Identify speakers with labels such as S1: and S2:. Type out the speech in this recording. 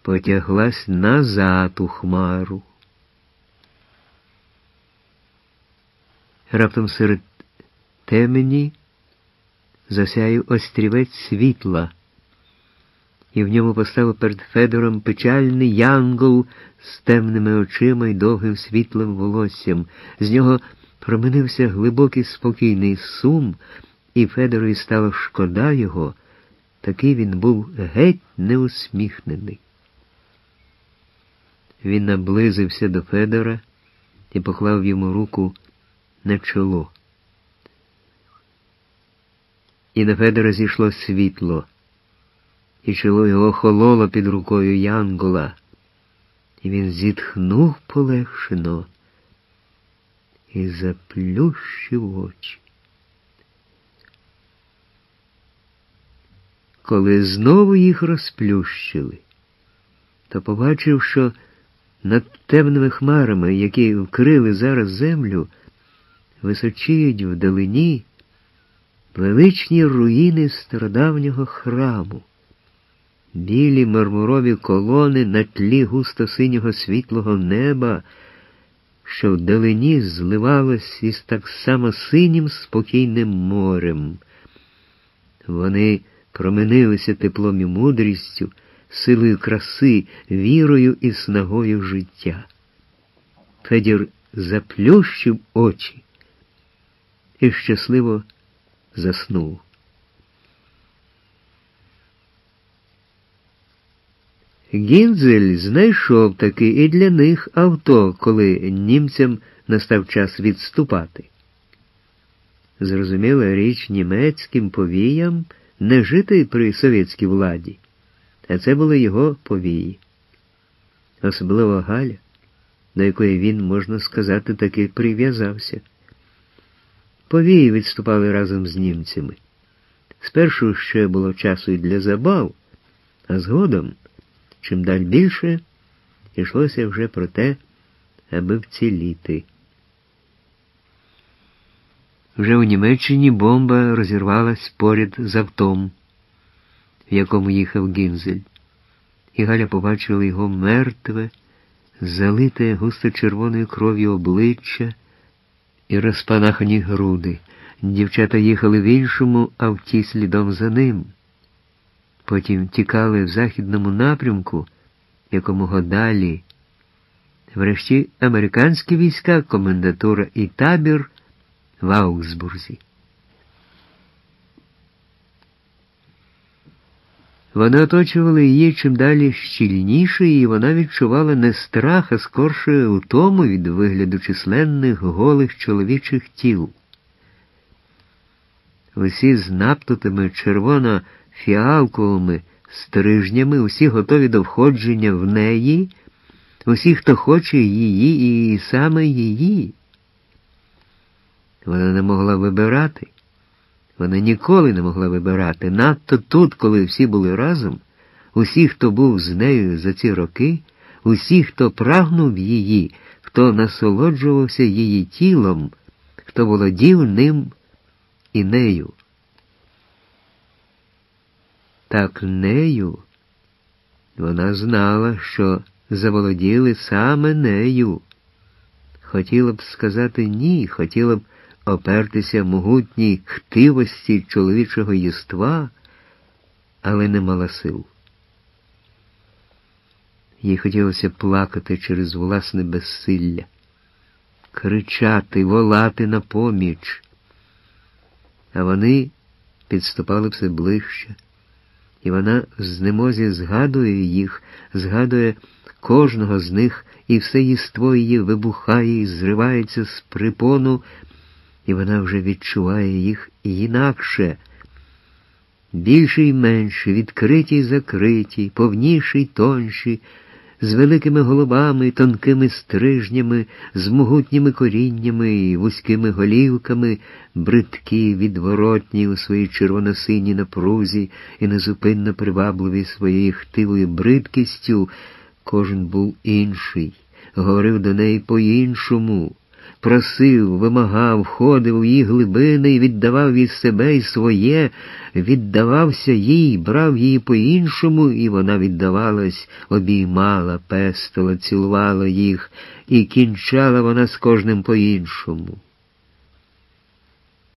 S1: потяглась назад у хмару. Раптом серед темені засяяв острівець світла, і в ньому постав перед Федором печальний янгол з темними очима й довгим світлим волоссям. З нього променився глибокий спокійний сум, і Федорові стало шкода його, такий він був геть неусміхнений. Він наблизився до Федора і поклав йому руку на чоло. І на Федора зійшло світло, і чоло його охололо під рукою янгола, і він зітхнув полегшено і заплющив очі. Коли знову їх розплющили, то побачив, що над темними хмарами, які вкрили зараз землю, височіють вдалині величні руїни стародавнього храму. Білі мармурові колони на тлі густо-синього світлого неба, що вдалині зливалось із так само синім спокійним морем. Вони променилися теплом і мудрістю, силою краси, вірою і снагою життя. Федір заплющив очі і щасливо заснув. Гінзель знайшов таки і для них авто, коли німцям настав час відступати. Зрозуміла річ, німецьким повіям не жити при совєтській владі, а це були його повії. Особливо Галя, до якої він, можна сказати, таки прив'язався. Повії відступали разом з німцями. Спершу ще було часу і для забав, а згодом, чим далі більше, йшлося вже про те, аби вціліти. Вже у Німеччині бомба розірвалась поряд з автом, в якому їхав Гінзель, і Галя побачила його мертве, залите густо-червоною кров'ю обличчя і розпанахані груди. Дівчата їхали в іншому авті слідом за ним. Потім тікали в західному напрямку, якомога далі. Врешті американські війська, комендатура і табір в Аугсбурзі. Вони оточували її чим далі щільніше, і вона відчувала не страх, а скорше утому від вигляду численних голих чоловічих тіл. Усі з наптутими червоно-фіалковими стрижнями, усі готові до входження в неї, усі, хто хоче її і саме її. Вона не могла вибирати. Вона ніколи не могла вибирати. Надто тут, коли всі були разом, усі, хто був з нею за ці роки, усі, хто прагнув її, хто насолоджувався її тілом, хто володів ним і нею. Так нею вона знала, що заволоділи саме нею. Хотіла б сказати ні, хотіла б опертися могутній хтивості чоловічого єства, але не мала сил. Їй хотілося плакати через власне безсилля, кричати, волати на поміч. А вони підступали все ближче, і вона в знемозі згадує їх, згадує кожного з них, і все єство її вибухає і зривається з припону, і вона вже відчуває їх інакше. Більші й менші, відкриті й закриті, повніші й тонші, з великими головами, тонкими стрижнями, з могутніми коріннями і вузькими голівками, бридкі, відворотні у своїй червоно-синій напрузі і незупинно привабливі своєю хтивою бридкістю, кожен був інший, говорив до неї по-іншому, просив, вимагав, входив у її глибини і віддавав від себе і своє, віддавався їй, брав її по-іншому, і вона віддавалась, обіймала, пестила, цілувала їх, і кінчала вона з кожним по-іншому.